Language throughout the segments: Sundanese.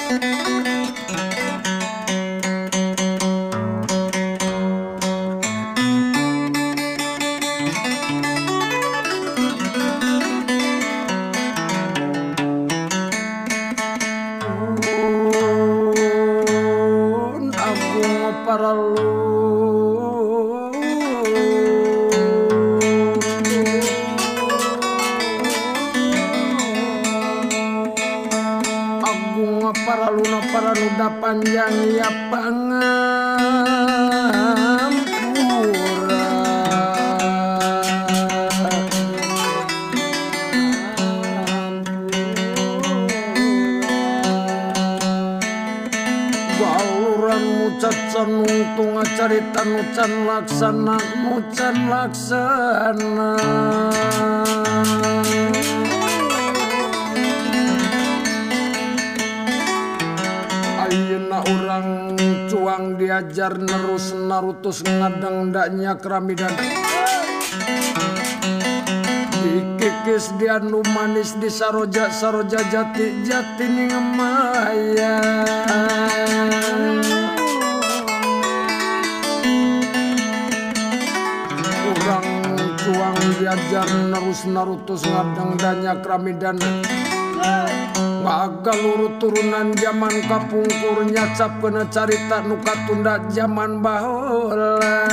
Panjang ya pangampura baluran mucacan untung carita nucan laksana mucan laksana orang cuang diajar nerus narutus ngadang daknya keramidan dikikis dianu manis di saroja saroja jati jati ning maya orang cuang diajar nerus narutus ngadang daknya keramidan Bagal urut turunan zaman kapungkur nyacap kena carita nuka tunda zaman bahola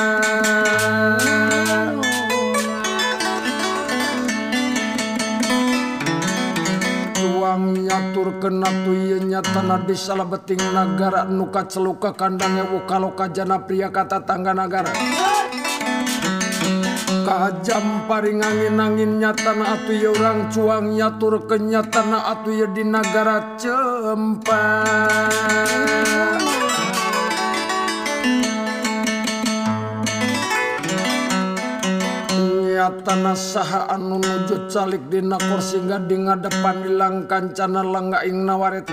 tuang nyatur kena tuye nyatana di salah beting nagara nuka celuka kandang ewu kalau kajana pria kata tangga nagara kajam paring angin-angin nyatana atu ya orang cuang nyatur kenyatana atu ya di negara Cempa nyatana saha anu nuju calik dina kursi gading ngadepan ilang kancana langga ing nawaret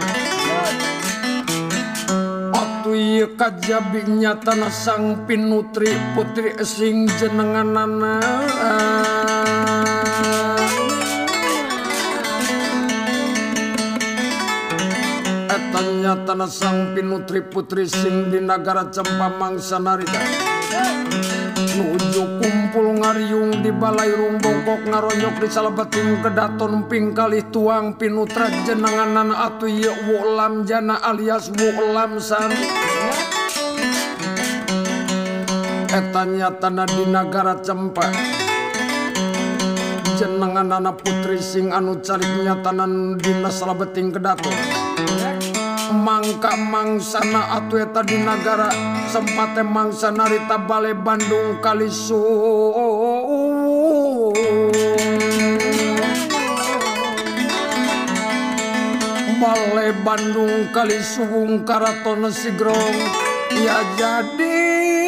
Iya kajabi nyatana sang pinutri putri sing jenenganana eta nyatana sang pinutri putri sing di negara Cempa mangsa narita nuju kumpul ngariung di balai rumbongkok ngaronyok di salabating kedaton pingkalih tuang pinutra jenenganan atu ye wulam jana alias wulam san eta nyatana di negara Cempa jenenganana putri sing anu calik nyatanan dina salabating kedaton mangka mangsana atu eta di negara sempate mangsa narita Balai Bandung Kalisu Balai Bandung Kalisung Karaton Sigrong ya jadi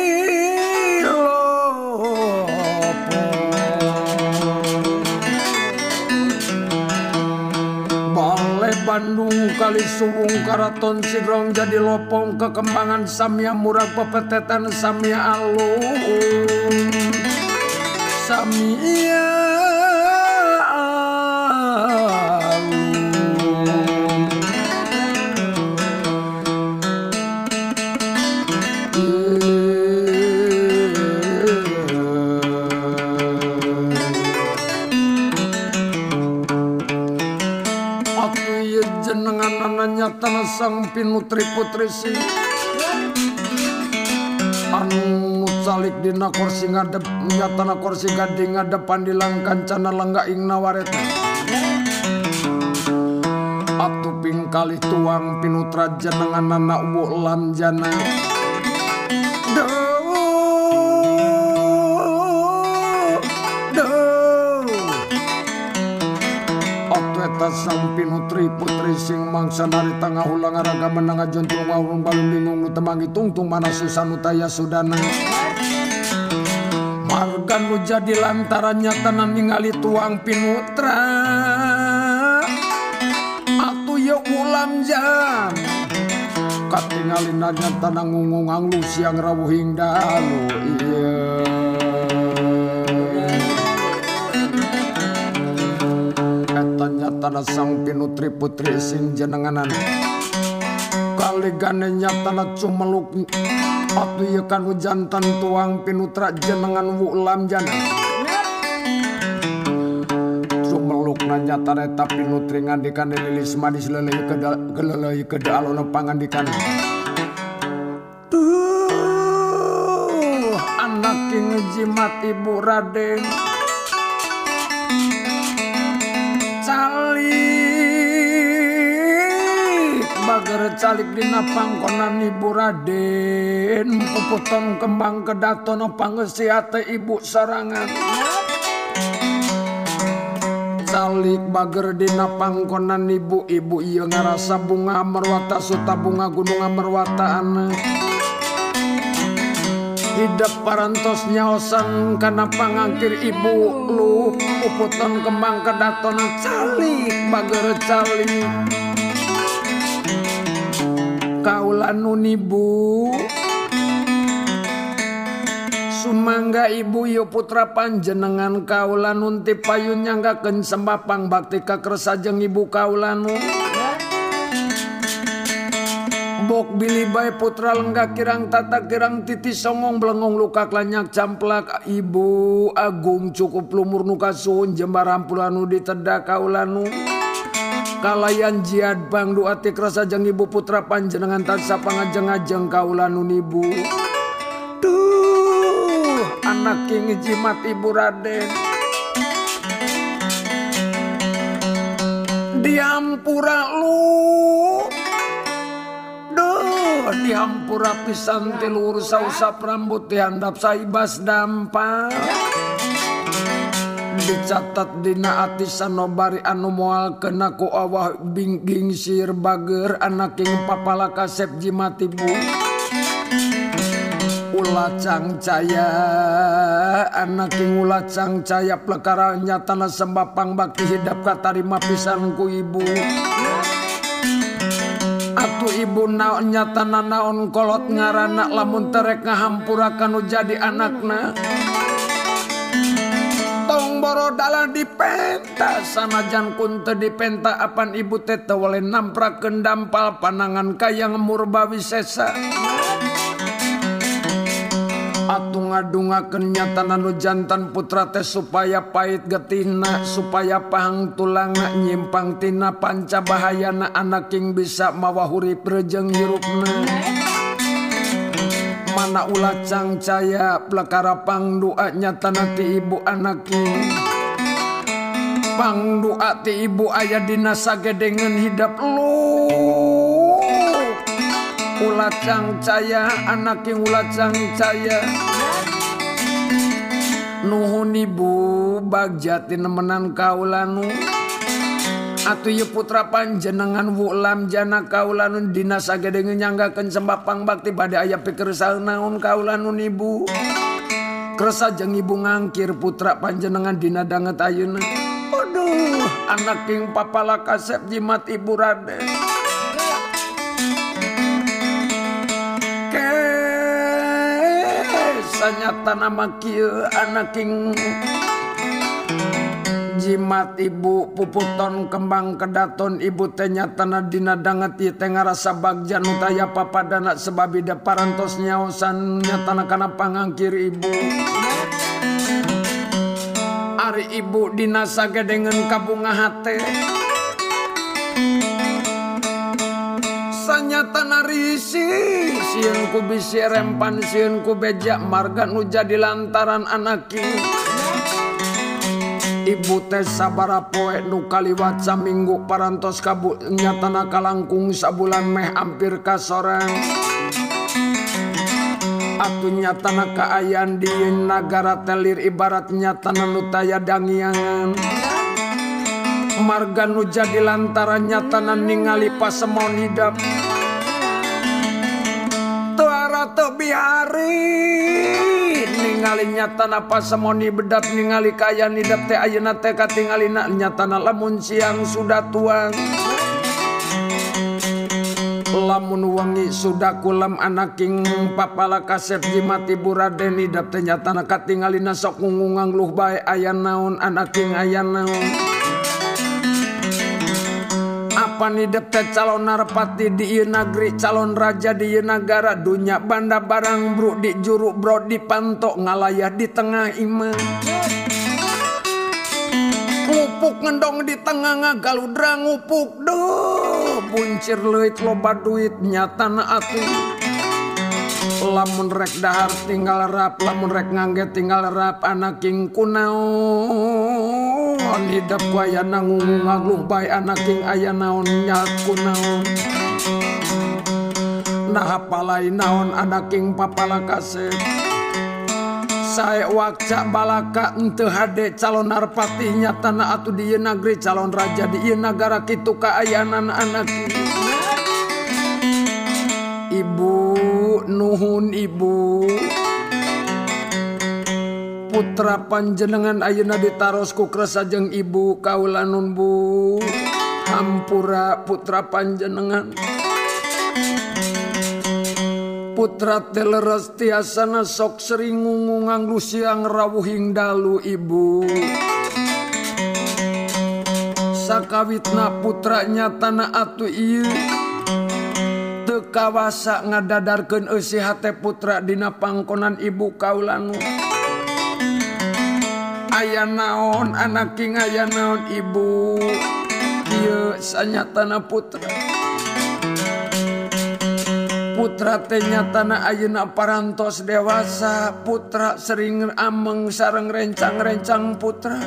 Bandung Kalisung Karaton Sigrong jadi lopong kekembangan samia murah pepetetan samia alun samia nyatana sang pinutri putri sing anu calik dina kursi ngadep nyatana kursi gading ngadepan dilang kancana langga ing nawaret atu pingkalih tuang pinutra jenenganana wulam jana sang pinutri putri sing mangsa narita ngahulang araga menang ajontung wawung balung bingung nu temangi tungtung mana susah nutaya sudana marga nu jadi lantaran nyatana ningali tuang pinutra atu ya ulam jam katingalin nyatana ngungung anglu siang rawuhing dalu iya nyatana sang pinutri putri sing jenenganan saligane nyatana cumeluk atuh ieu kanu jantan tuang pinutra jenengan wulam jana cumelukna nyatana eta pinutri ngandikane lilis madis leleuy ke alona pangandikane anak jimat ibu Raden bager calik dina pangkonan ibu Raden puputon kembang kedatono pangesiate ibu sorangan calik bager dina pangkonan ibu ieu ngarasa bunga merwata suta bunga gunung merwata anak hidup parantos nyaosan kana pangangkir ibu lu puputon kembang kedatono calik bager calik kaulanun ibu sumangga ibu yu putra panjenengan kaulanun ti payun nyanggakeun sembapang bakti ka kersajeng ibu kaulanun bok bili bae putra lenggak kirang tata kirang titi songong blengong luka klanyak camplak ibu agung cukup lumur nu kasuhun jembar ampulanu diteda kaulanun kalayan jiad bang duati kersajeng ibu putra panjenengan tansah pangajeng-ajeng kaulanun ibu duh anak king jimat ibu Raden diampura lu duh diampura pisan tilur sausap rambut dihandap saibas dampang dicatat dina ati sanobari anu moal kena ku awah bingking sir bager anak king papala kasep jimat ibu ulah cangcaya anak king ulah cangcaya plekara nyatana sembapang bakti hidap katarima pisan ku ibu atuh ibu naon nyatana naon kolot ngarana lamun terek ngahampurakan nu jadi anakna borodala dipenta sanajan kunte dipenta apan ibu teh teu wale namprakeun dampal panangan kayang murbawi sesa atuh ngadungakeun nyatana nu jantan putra teh supaya pait getihna supaya pahang tulangna nyimpang tina panca bahayana anak king bisa mawa hurip reujeng hirupna mana ulah cangcaya plekara pangdoa nyatana ti ibu anak king pangdoa ti ibu aya dina sagedengeun hidap lu ulah cangcaya anak king ulah cangcaya nuhun ibu bagja ti nemenan kaulanu atuh ieu putra panjenengan wulam jana kaulanun dina sagedengeun nyanggakeun sembapang bakti bade aya pikeun naon kaulanun ibu kersajeng ibu ngangkir putra panjenengan dina danget ayeuna aduh anak king papala kasep jimat ibu Raden ke sanyatana mah kieu anak king jimat ibu puputon kembang kedaton ibu teh nyatana dina danget ieu teh ngarasa bagja nu taya papadana sebab ida parantos nyaosan nyatana kana pangangkir ibu ari ibu dina sagedengeun kabunga hate sanyatana risi sieun ku bisi rempan sieun ku beja marga nu jadi lantaran anak king ibu teh sabara poe nu kaliwat saminggu parantos kabu nyatana kalangkung sabulan meh hampir kasorang atuh nyatana kaayaan di nagara telir ibarat nyatana nu taya dangiangan marga nu jadi lantaran nyatana ningali pasemon hidap tuara teu bihari ningali nyatana pasemoni bedap ningali kaya nidap teh ayeuna teh katingalina nyatana lamun siang sudah tuang lamun wangi sudah kulam anak king papala kasep jimat ibu Raden nidap teh nyatana katingalina sok ngungungang luh bae aya naon anak king aya naon Napan hidup teh calon narpati di ieu negeri, calon raja di ieu negara, dunya banda barang bro di juru bro di pantok ngalayah di tengah iman. Ngupuk ngendong di tengah ngagaludra ngupuk deh buncir leuit loba duit nyatana atuh. Lamun rek dahar tinggal rap, lamun rek ngangge tinggal rap, anak king kunaon hidup ku aya nanggung ngaglung bae anak king aya naon nyak kunaon. Nah apalai naon anak king papala kasep. Sae wakca balaka henteu hade calon narpati nyatana atuh di ieu negeri, calon raja di ieu nagara kitu kaayaanan anak ibu nuhun ibu. Putra panjenengan ayeuna ditaros ku kresajeng ibu kaula nun bu. Hampura putra panjenengan. Putra teleres tiasana sok sering ngungungang lusiang rawuhing dalu ibu. Sakawitna putra nyatana atuh ieu teu kawasa ngadadarkeun eusi hate putra dina pangkonan ibu kaulanu. Aya naon anak king aya naon ibu. Ieu sanyatana putra. Putra teh nyatana ayeuna parantos dewasa, putra sering ameng sareng rencang-rencang putra.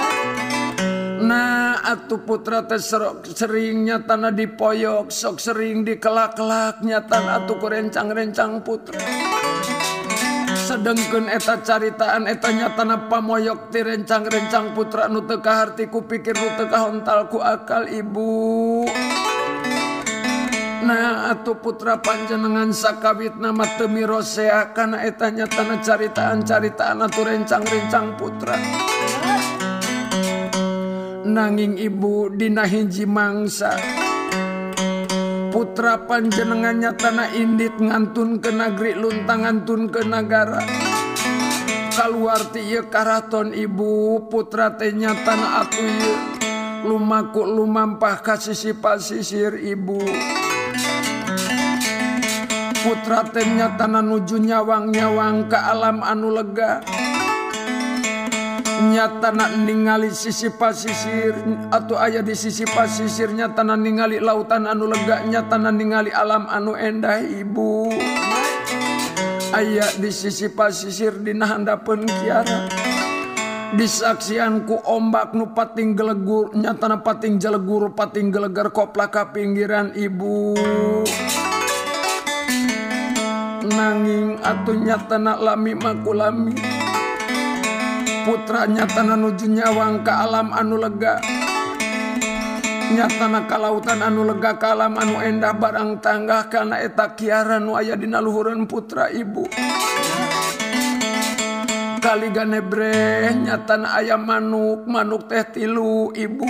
Nah atuh putra teh sering nyatana dipoyok, sok sering dikelak-kelak nyatana atuh ku rencang-rencang putra. Sedengkeun eta caritaan eta nyatana pamoyok ti rencang-rencang putra nu teu kaharti ku pikir nu teu kahontal ku akal ibu. Nah atuh putra panjenengan sakawitna mah teu mirosea kana eta nyatana caritaan-caritaan atuh rencang-rencang putra. Nanging ibu dina hiji mangsa putra panjenengan nyatana indit ngantun ke negeri luntang ngantun ke negara. Kaluar ti ieu karaton ibu putra teh nyatana atuh ieu lumaku lumampah ka sisi pasisir ibu. Putra teh nyatana nuju nyawang-nyawang ka alam anu lega. Nyatana ningali sisi pasisir atau aya di sisi pasisir nyatana ningali lautan anu lega, nyatana ningali alam anu endah ibu. Aya di sisi pasisir dina handapeun kiara. Disaksian ku ombak nu pating gelegur, nyatana pating jelegur pating gelegar koplak ka pinggiran ibu. Nanging atuh nyatana lami makulami. Putra nyatana nuju nyawang ka alam anu lega. Nyatana ka lautan anu lega ka alam anu endah barang tanggah kana eta kiara nu aya dina luhureun putra ibu. Kaligane breh nyatana aya manuk, manuk teh 3 ibu.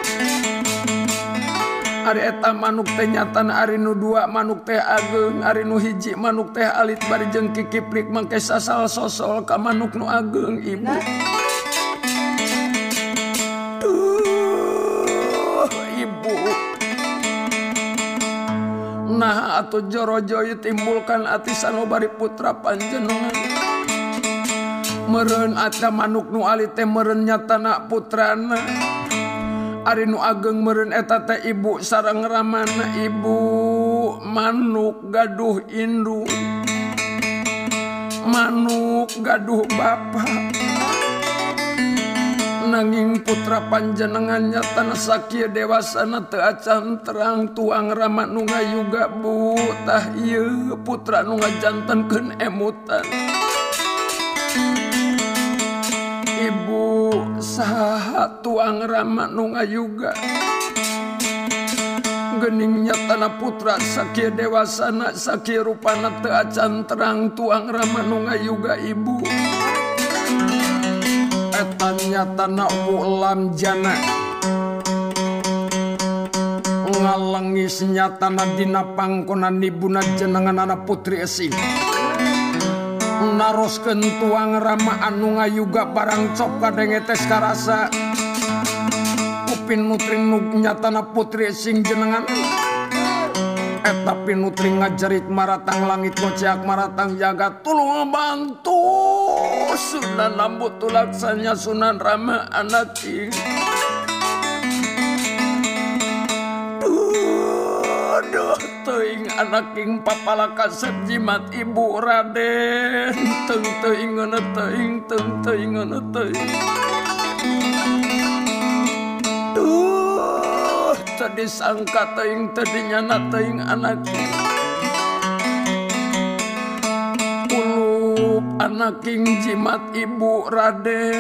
Ari eta manuk teh nyatana ari nu 2 manuk teh ageng, ari nu 1 manuk teh alit bari jeung kikiplik mangke sasal sosol ka manuk nu ageng ibu. Duh ibu. Nah atuh jorojoy timbulkan ati sanubari putra panjenengan. Meureun ata manuk nu alit teh meureun nyatana putrana. Ari nu ageng meureun eta teh ibu sareng ramana ibu. Manuk gaduh indung, manuk gaduh bapa. Nanging putra panjenengan nyatana sakieu dewasana teu acan terang tuang rama nu ngayuga bu. Tah ieu putra nu ngajantenkeun emutan. Ibu saha tuang rama nu ngayuga. Geuning nyatana putra sakieu dewasana sakieu rupana teu acan terang tuang rama nu ngayuga ibu. Eta nyatana ulam jana ngalengis nyatana dina pangkonan ibuna jenenganana putri Esih. Naroskeun tuang rama anu ngayuga barang cop kadenge tes karasa. Ku pinutri nyatana putri sing jenengan eta pinutri ngajerit maratang langit ngoceak maratang jagat tulung bantu Sunan Lambu tulaksanya Sunan Rama anak king duh teuing anak king papala kasep jimat ibu Raden teng teuing ngeuna teuing teng teuing ngeuna teuing duh teu disangka teuing teu dinyana teuing anak king ulup anak king jimat ibu Raden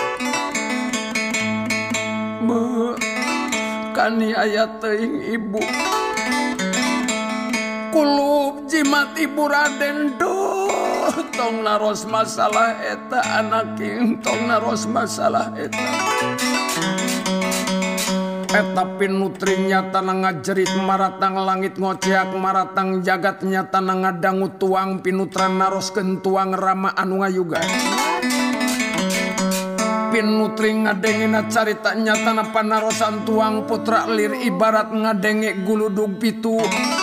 be kani aya teuing ibu kulub jimat ibu Raden duh tong naros masalah eta anak king tong naros masalah eta pinutri nyatana ngajerit maratang langit ngoceak maratang jagat nyatana ngadangu tuang pinutra naroskeun tuang Rama anu ngayuga pinutri ngadengina carita nyatana panarosan tuang putra lir ibarat ngadenge guludug pitu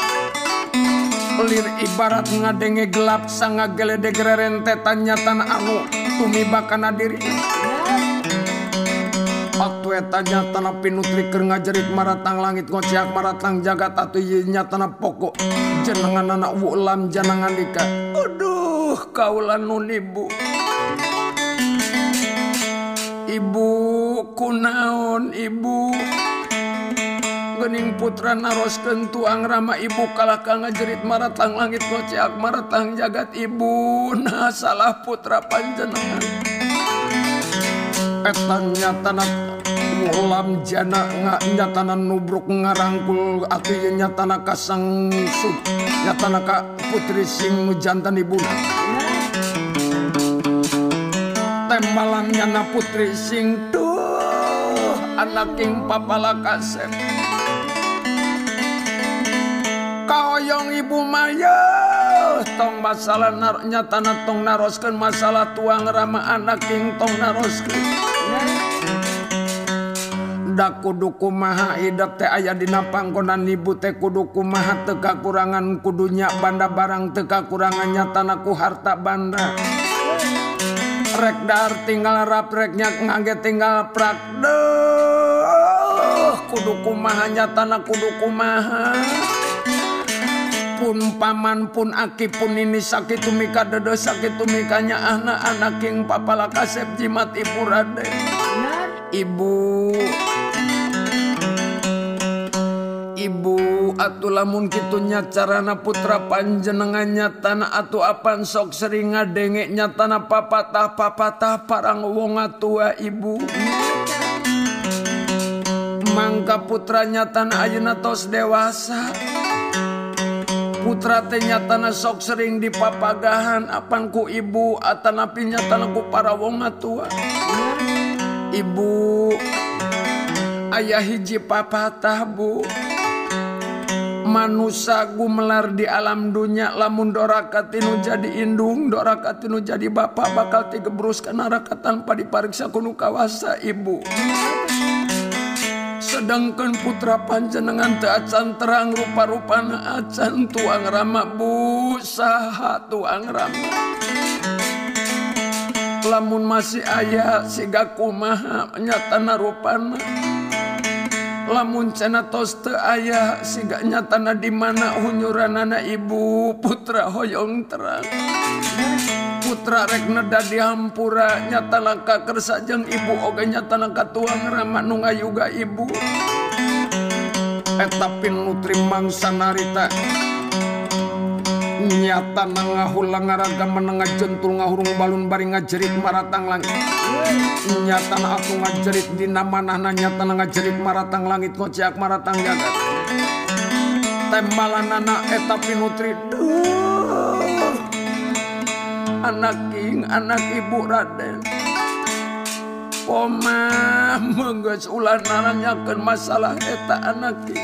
lir ibarat ngadenge gelap sanga geledeg rentetan nyatana anu tumibakana diri atuh eta nyatana pinutri keur ngajerit maratang langit ngoceak maratang jagat atuh ieu nyatana pokok jenengan anak wulam janangan dika aduh kaula nun ibu ibu kunaon ibu geuning putra naroskeun tuang Rama ibu kalah ka ngajerit maratang langit ngoceak maratang jagat ibu nah salah putra panjenengan eta nyatana ulam jana nyatana nubruk ngarangkul atuh ieu nyatana kasang sud nyatana ka putri sing jantan ibuna tembalan nyana putri sing duh anak king papala kasep kaoyong ibu Maya tong masalah nyatana tong naroskeun masalah tuang Rama anak king tong naroskeun da kudu kumaha idep teh aya dina panggonan ibu teh kudu kumaha teu kakurangan kudunya banda barang teu kakurangan nyatana ku harta banda rek dar tinggal rapreknya ngangge tinggal prak deuh kudu kumaha nyatana kudu kumaha pun paman pun aki pun ini sakitu mika dede sakitu mikanya anak king papala kasep jimat ibu Raden ibu atuh lamun kitu nya carana putra panjenengan nyatana atuh apan sok sering ngadenge nyatana papatah parang wong atua ibu mangka putra nyatana ayeuna tos dewasa putra teh nyatana sok sering dipapagahan apan ku ibu atanapi nyatana ku para wong atua ibu aya hiji papatah bu manusia gumelar di alam dunia lamun doraka tinu jadi indung doraka tinu jadi bapak bakal tigebrus ka neraka tanpa dipariksa kuno kawasa ibu sedangkan putra panjenengan teu acan terang rupa-rupana acan tuang Rama bu saha tuang Rama lamun masih aya siga kumaha nyatana rupana lamun cenah tos teu aya siga nyatana di mana hunyuranana ibu putra hoyong terang putra rek neda di hampura nyatana ka kersa jeung ibu oge nyatana ka tuang Rama nu ngayuga ibu eta pinutri mangsa narita nyatana ngahulang ngaraga menengah jentul ngahurung balun bari ngajerit maratang langit nyatana aku ngajerit dina manahna nyatana ngajerit maratang langit ngoceak maratang jagat tembalanana eta pinutri duh anak king anak ibu Raden pomah menggeus ulah naranyakeun masalah eta anak king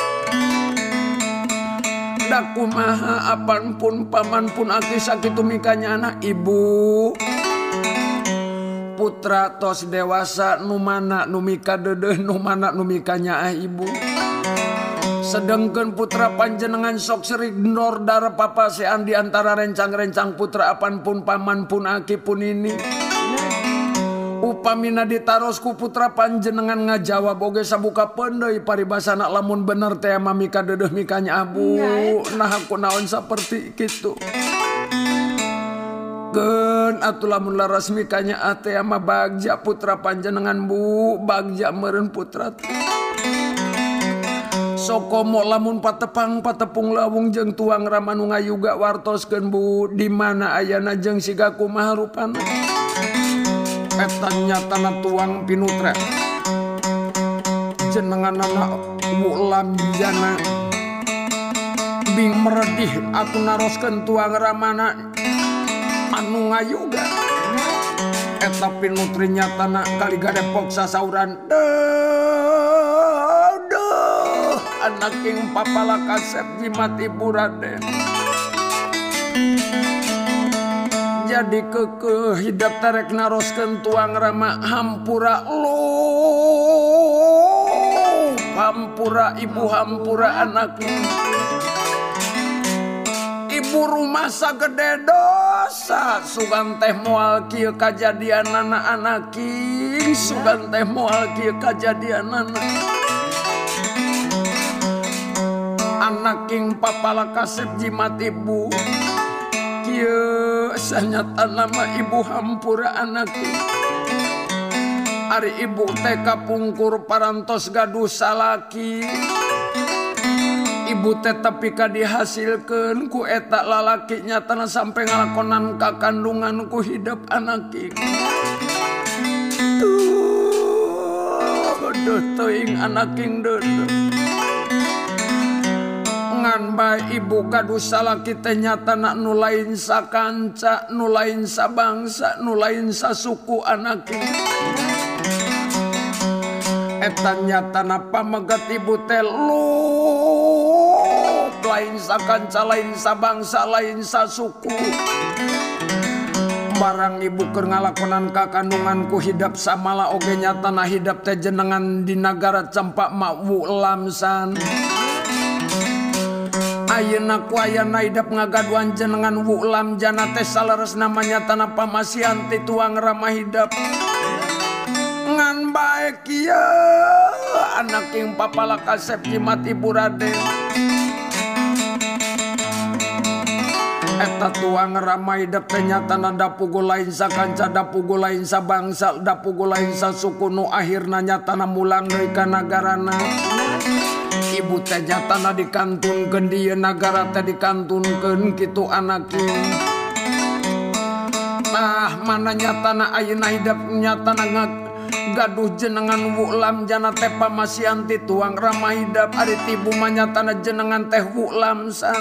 da kumaha apan pun paman pun aki sakitu mikanya anak ibu putra tos dewasa nu mana nu mika dedeh nu mana nu mika nyaah ibu. Sedengkeun putra panjenengan sok serik nor dara papasean di antara rencang-rencang putra apan pun paman pun aki pun ini. Upamina ditaros ku putra panjenengan ngajawab oge sabuka pendeuy paribasana lamun bener teh mami ka dedeh mikanya abu. Nah aku naon saperti kitu. Keun atuh lamun laras mikanya ate ama bagja putra panjenengan bu, bagja meureun putra teh. Sokomo lamun patepung lawung jeung tuang rama nu ngayuga wartoskeun bu di mana ayana jeung siga kumaha rupana. Eta nyatana tuang pinutra jenenganana wulam jana bing meredih aku naroskeun tuang ramana anu ngayuga. Eta pinutri nyatana kali gadepok sasauran anak ing papala kasep jimat ibu Raden. Jadi kekeh hidup terek naroskeun tuang rama hampura lo hampura ibu hampura anak ibu rumah sagede dosa sugan teh moal kieu kajadian anak king sugan teh moal kieu kajadian anak king papala kasep jimat ibu kieu sanyata nama ibu hampura anak ari ibu teh kapungkur parantos gaduh salaki ibu teh tapi ka dihasilkeun ku eta lalaki nyatana sampai ngalakonan kakandungan ku hidup anak ieu duh teuing anak ing deudeuh ngan bae ibu gaduh salaki teh nyatana nu lain sakanca nu lain sabangsa nu lain sasuku anak eta nyatana pamegat ibu teh lain sakanca lain sabangsa lain sasuku barang ibu keur ngalakonan kakandungan ku hidap samala oge nyatana hidap teh jenengan di nagara Campak Mawu Lamsan. Ayeuna ku ayana hidap ngagaduan jenengan wulam jana teh saleres namanya tanah pamasian ti tuang rama hidap ngan bae kieu anak ing papala kasep jimat ibu Raden. Eta tuang rama hidap teh nyatana dapugu lain sakanca dapugu lain sabangsa dapugu lain sasuku nu akhirna nyatana mulang deui ka nagarana. Ibu teh nyatana dikantunkeun dieu nagara teh dikantunkeun kitu anak ieu. Nah mana nyatana ayeuna hidap nyatana gaduh jenengan wulam jana teh pamasian ti tuang rama hidap ari tibu mah nyatana jenengan teh wulam sang.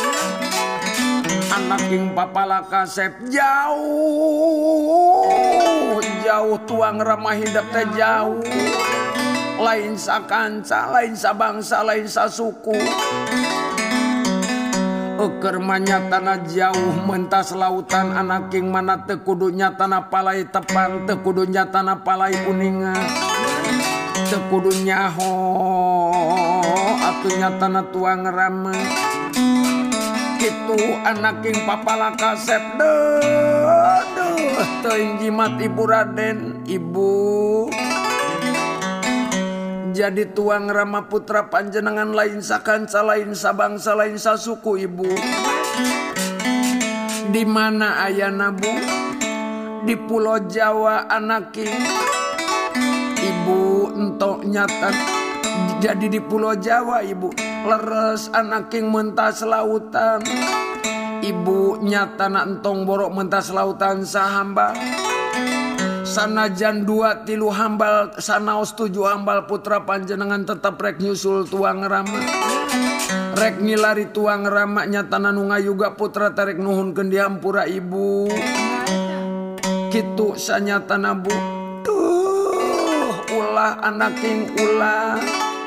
Anak ing papala kasep jauh jauh tuang rama hidap teh jauh lain sakanca lain sabangsa lain sasuku eukeur manyatana jauh mentas lautan anak king mana teu kudu nyatana palai tepang teu kudu nyatana palai kuningan teu kudu nyaho atuh nyatana tuang rama kitu anak king papala kasep deuh teuing jimat ibu Raden ibu. Jadi tuang rama putra panjenengan lain sakanca lain sabangsa lain sasuku ibu. Di mana ayana bu? Di Pulau Jawa anak ibu entok nyata. Jadi di Pulau Jawa ibu leres anak king mentas lautan. Ibu nyata na entong borok mentas lautan sahamba. Sanajan 2-3 hambal sanaos 7 hambal putra panjenengan tetap rek nyusul tuang rama rek ngilari tuang rama nyatana nu ngayuga putra tarek nuhunkeun di hampura ibu kitu sanyatana bu ulah anak king ulah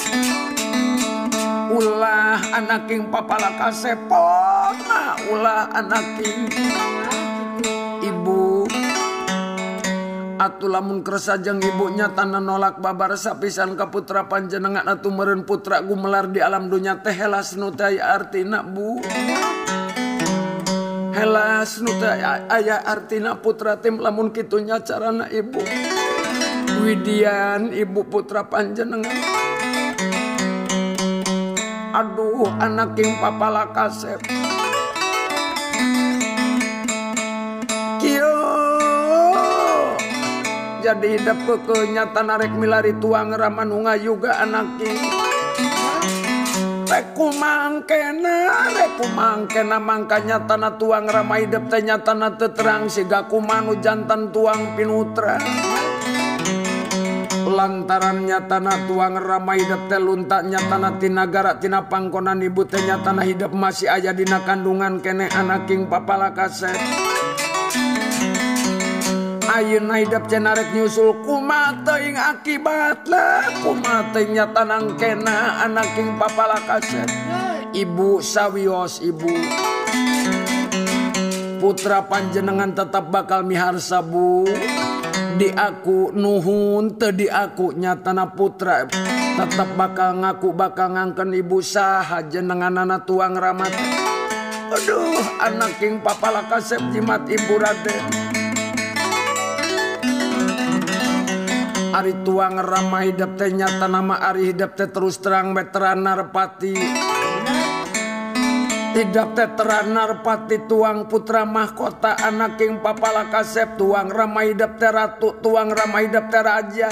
anak king papala kasepona ulah anak king ibu atuh lamun kersa jeung ibunya tanah nolak babar sapisan ka putra panjenengan atuh meureun putra gumelar di alam dunya teh helas nu teh artina Bu. Helas nu teh aya artina putra teh lamun kitu nya carana ibu. Widian ibu putra panjenengan. Aduh anak king papala kasep. Kieu jadi hidup kenyata narek milari tuang ramanu ngayuga anak king. Reku mangkena mangkanya tanah tuang rama hidup teh nyatana teterang siga kumanu jantan tuang pinutra. Lantaran nyatana tuang rama hidup teh luntak nyatana tinagara tina pangkonan ibu teh nyatana hidup masih aya dina kandungan kene anak king papala kasep. Ayeuna hidup cenarek nyusul kumaha teuing akibatna kumaha teuing nyatana kena anak king papala kasep. Ibu sawios ibu putra panjenengan tetap bakal miharsa Bu. Di aku nuhun teu di aku nyatana putra tetap bakal ngaku bakal ngangken ibu saha jenenganana tuang ramat. Aduh anak king papala kasep jimat ibu Raden. Ari tuang rama hidup teh nyata nama ari hidup teh terus terang veteran narpati. Hidup teh terang narpati tuang putra mahkota anak king papala kasep tuang rama hidup teh ratu tuang rama hidup teh raja.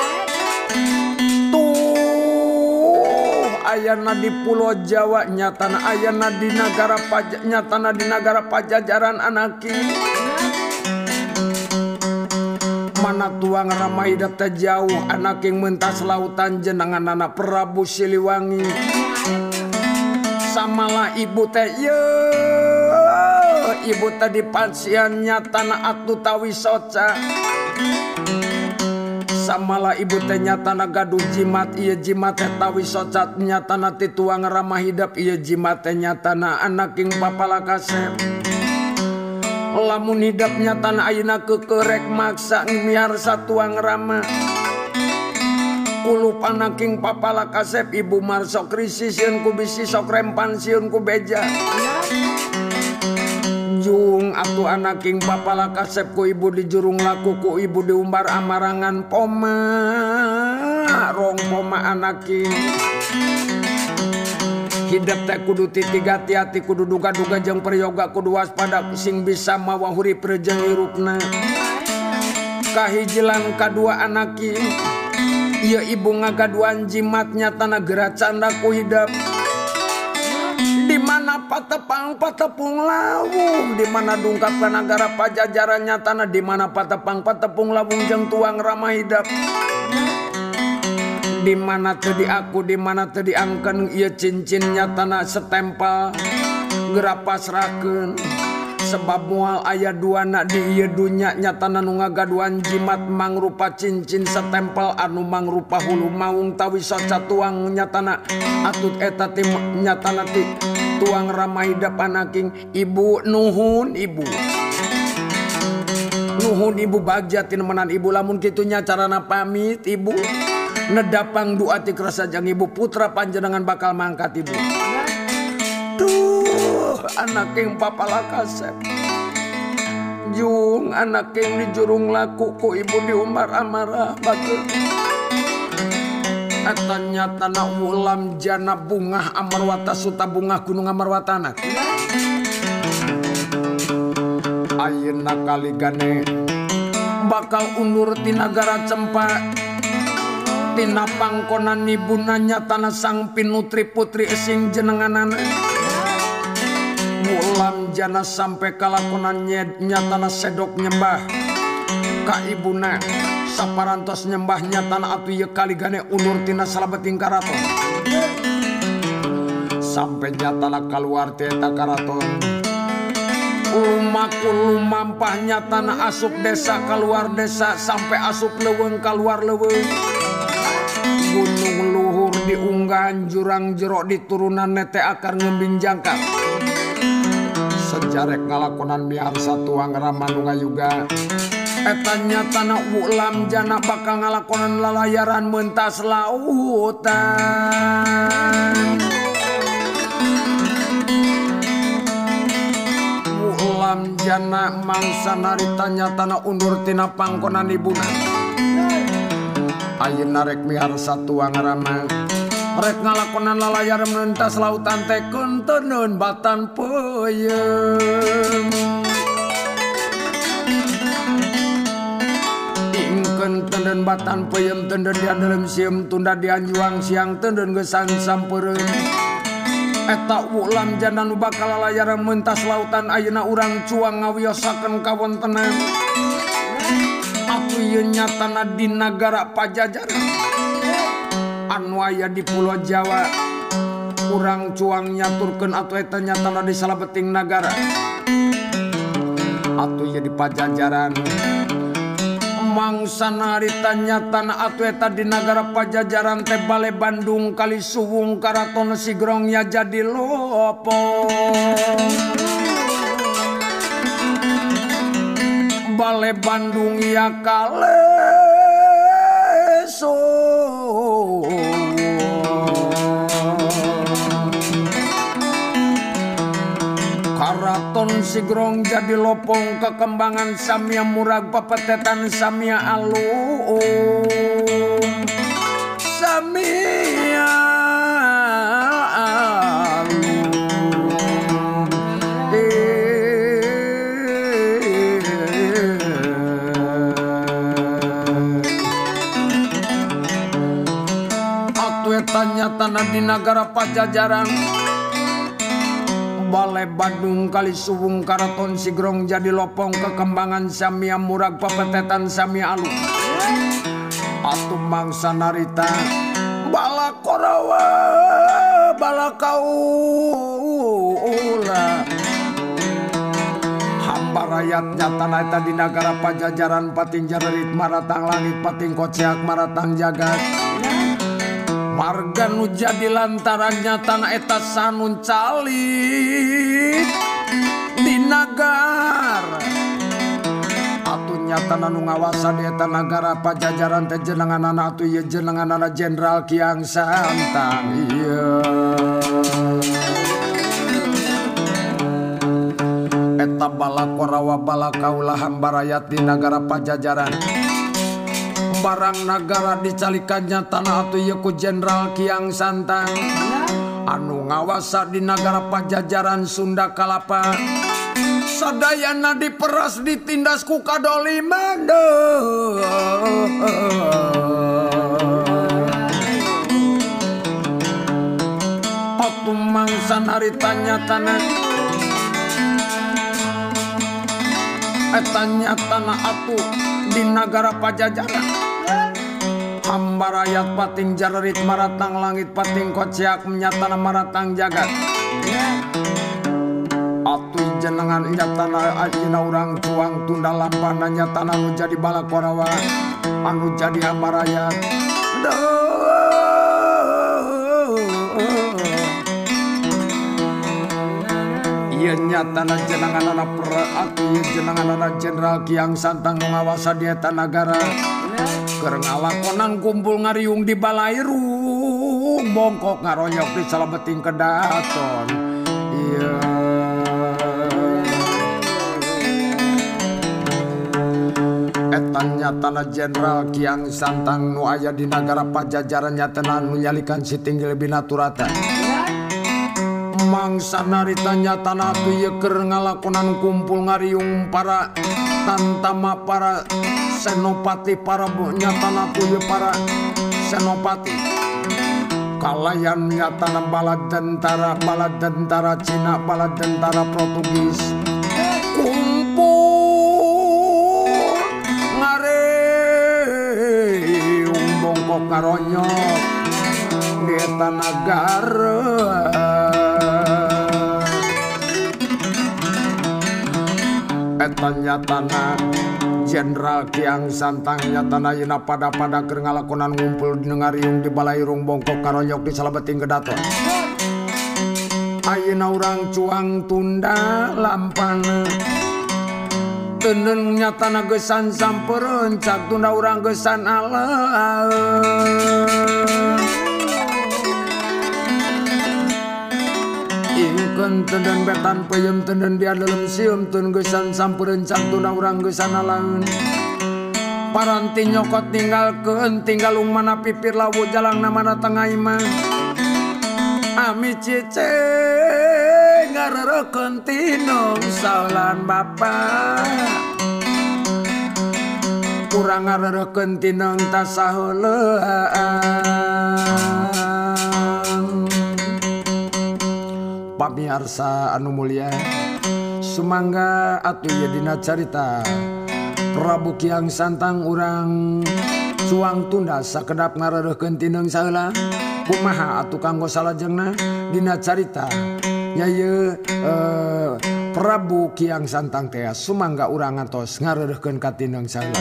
Ayana di Pulau Jawa nyatana ayana di negara nyatana di negara Pajajaran anak king. Mana tuang rama hidup teh jauh anak king mentas lautan jenengan anak Prabu Siliwangi. Samalah ibu teh ibu teh di pansian nyatana atu tawi soca. Samalah ibu teh nyatana gaduh jimat ieu jimat teh tawi soca nyatana ti tuang rama hidup ieu jimat teh nyatana anak king papala kasep. Lamun hidup nyatana ayeuna kekerek maksa miharsa tuang rama. Kulup anak king papala kasep ibu marsok krisisieun ku bisi sok rempan sieun ku beja. Jung atuh anak king papala kasep ku ibu di jurung laku ku ibu diumbar amarangan poma rong poma anak king. Hidup teh kudu titigati hati kudu duga-duga jeung peryoga kudu waspada sing bisa mawa hurip jeung hirupna. Kahijilan kadua anak king ieu ibu ngagaduan jimat nyatana geura canda ku hidup. Di mana patepang-patepung lawung, di mana dungkap ka nagara Pajajaran nyatana di mana patepang-patepung lawung jeung tuang rama hidup. Di mana teu di aku di mana teu diangkeun ieu cincin nyatana setempel geura pasrahkeun. Sebab moal aya duana di ieu dunya nyatana nu ngagaduan jimat mangrupa cincin setempel anu mangrupa hulu maung tawi soca tuang nyatana atut eta ti nyatana ti tuang rama hidup anak king. Ibu nuhun ibu. Nuhun ibu bagja tinemenan ibu lamun kitu nya carana pamit ibu. Nedapang doa ti kerasa jang ibu putra panjenengan bakal mangkat ibu. Duh anak king papala kasep. Jung anak king di jurung laku ku ibu diumbar amarah bageun. Eta nyatana ulam jana bungah amarwata suta bungah gunung amarwatana. Ayeuna kaligane bakal undur ti nagara Cempa. Tina pangkonan ibuna nyatana sang pinutri putri sing jenenganana. Ulam jana sampai kalakonan nyatana sedok nyembah ka ibuna. Saparantos nyembah nyatana atu ieu kaligane undur tina salabeting karaton. Sampai nyatana kaluar ti eta karaton. Lumakul lumampah nyatana asup desa kaluar desa sampai asup leuweung kaluar leuweung. Gunung luhur diunggahan jurang jero di turunan nete akar ngembing jangkar. Sejarek ngalakonan miharsa tuang rama nu ngayuga Etanya tanah ulam jana bakal ngalakonan lalayaran mentas lautan. Ulam jana mangsa naritanya tanah undur tina pangkonan ibuna. Ayeuna rek mihar satua ngarana rek ngalakonan lalayaran mentas lautan teh kenteun batan peuyeum. Tenden batan peyem tenden di dalam siem tunda di anjuang siang tenden gesan sampeureun. Eta ulam jana nu bakal lalayaran mentas lautan ayeuna urang cuang ngawiosakeun kawontenan. Atuh ieu nyatana di nagara Pajajaran anu aya di Pulau Jawa. Urang cuang nyaturkeun atuh eta nyatana di salabeting nagara. Atuh ieu di Pajajaran. Mangsa narita nyatana atuh eta di nagara Pajajaran teh Bale Bandung kali suwung karaton Sigrong ya jadi lopo. Bale Bandung ya kale Karaton Sigrong jadi lopong kekembangan samia murag pepetetan samia alung samia alung atuh eta nyatana di nagara Pajajaran Bale Bandung kali suwung karaton Sigrong jadi lopong kekembangan samia murag pepetetan samia alung. Atuh mangsa narita balakorawa balakaula hamba rakyat nyatana eta di nagara Pajajaran pating jarerit maratang langit pating koceak maratang jagat. Marga nu jadi lantarannya tanah eta sanun calit di nagara. Atuh nyatana nu ngawasa di eta nagara Pajajaran teh jenenganana atuh ieu jenenganana Jenderal Kiang Santang. Ieu eta balakorawa balakaula hamba rakyat di nagara Pajajaran. Barang nagara dicalikannya tanah atuh ieu ku Jenderal Kiang Santang anu ngawasa di nagara Pajajaran Sunda Kalapa. Sadayana diperas ditindas ku kadoliman. Atuh mangsa naritanya tanah eta nyatana atuh di nagara Pajajaran hamba rakyat pating jarerit maratang langit pating koceak menyatana maratang jagat. Atuh jenengan nyatana ayeuna urang cuang tunda lampana nyatana anu jadi balakorawa anu jadi hamba rakyat. Ieu nyatana jenenganana atuh ieu jenenganana Jenderal Kiang Santang ngawasa di eta nagara. Keur ngalakonan kumpul ngariung di balairung bongkok ngaronyok di salabeting kedaton. Iya eta nyatana Jenderal Kiang Santang nu aya di nagara Pajajaran nyatana nu nyalikan si tinggil binaturata. Mangsa narita nyatana atuh ieu keur ngalakonan kumpul ngariung para tantama para senopati para nyatana atuh para senopati kalayan nyatana bala tentara Cina bala tentara Portugis kumpul ngariung bongkok karonyok di eta nagara. Eta nyatana Jenderal Kiang Santang nyatana yeuna pada keur ngalakonan ngumpul di ngariung di balairung bongkok karonyok di salabeting kedaton. Ayeuna urang cuang tunda lampana teneng nyatana gesan sampereun cak tunda urang gesan Allah ingkeun tenden betan peuyeum tenden dia dalam sieum tun gesan sampereun cak tunda urang gesan Allah paranti nyokot tinggalkeun tinggalung mana pipir lawu jalang namana tengah imah ami cice ngarerekeun tinong saulan bapa urang ngarerekeun tinong tasaheuleung pamirsa anu mulia sumangga atuh ieu dina carita Prabu Kiang Santang urang suang tunda sakedap ngarerekeun tinong saheula kumaha atuh kanggo salajengna dina carita nya ieu Prabu Kiang Santang teh sumangga urang ngantos ngarerekeun ka tinong saheula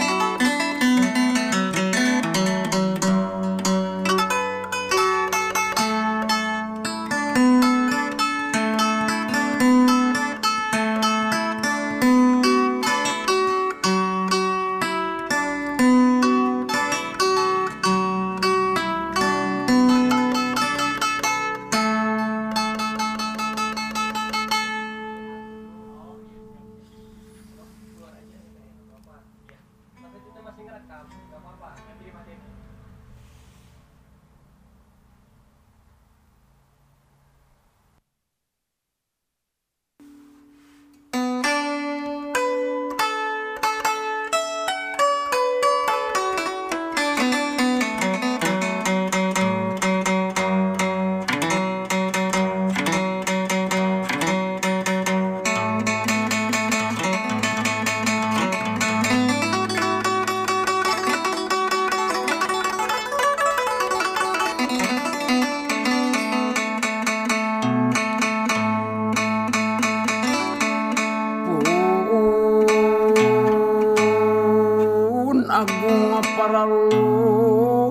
agung paralun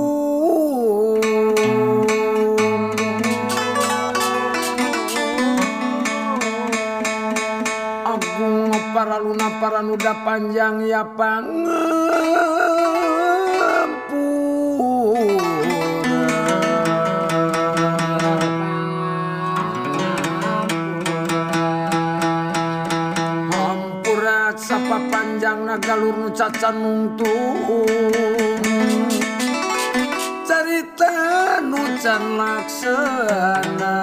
agung paraluna paranuda panjang ya sapa panjang nagalur nu cacan nungtung carita nu can laksana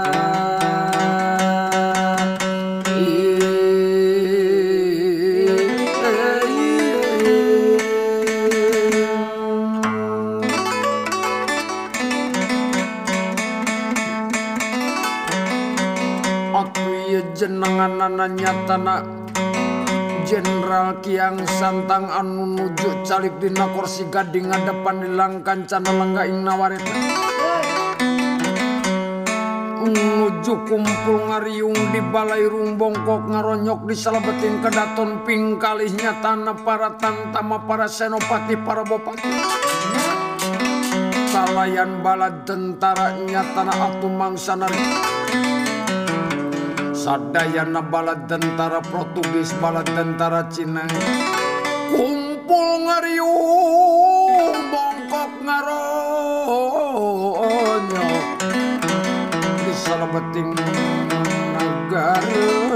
aku ieu jenenganana nyatana Jenderal Kiang Santang anu nuju calik dina kursi gading ngadepan dilangkan cana lenggaing nawareta nuju kumpul ngariung di balai rung bongkok ngaronyok di salabeting kedaton pingkalihnya tanah para tantama para senopati para bopati kalayan balad tentara nyatana atuh mangsanari sadayana balad tentara Portugis balad tentara Cina kumpul ngariung bongkok ngaronyok di salabeting nagara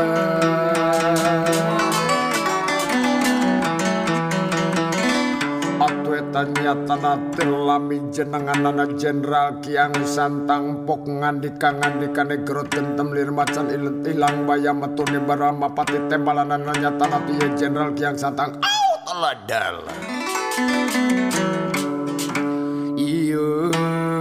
nyatana telami jenenganana Jenderal Kiang Santang pok ngandika-ngandikane gero tentem lir macan ilang bayam metune barama pati tembalanana nyatana piye Jenderal Kiang Santang au teladal iya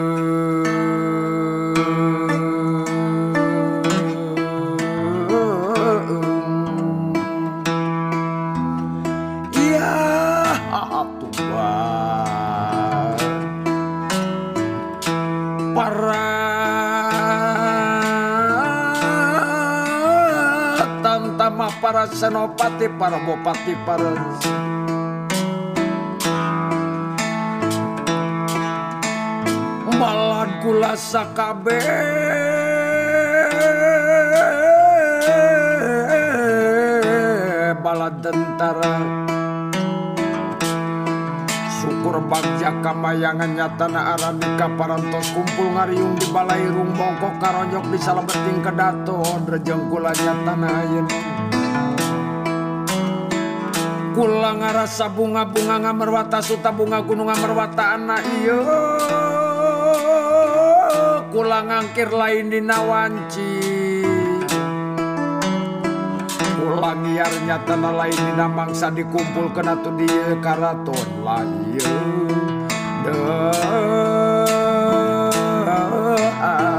para senopati, para bupati, para balad kula sakabe bala tentara syukur bagja kamayangan nyatana aranika parantos kumpul ngariung di balai rung bongkok karonyok di salabeting kedato drejeng kula nyatana ayeuna kula ngarasa bunga-bunga ngamerwata suta bunga gunung ngamerwata anak ieu kula ngangkir lain dina wanci kula ngiar nyatana lain dina mangsa dikumpulkeun atuh dieu karaton lain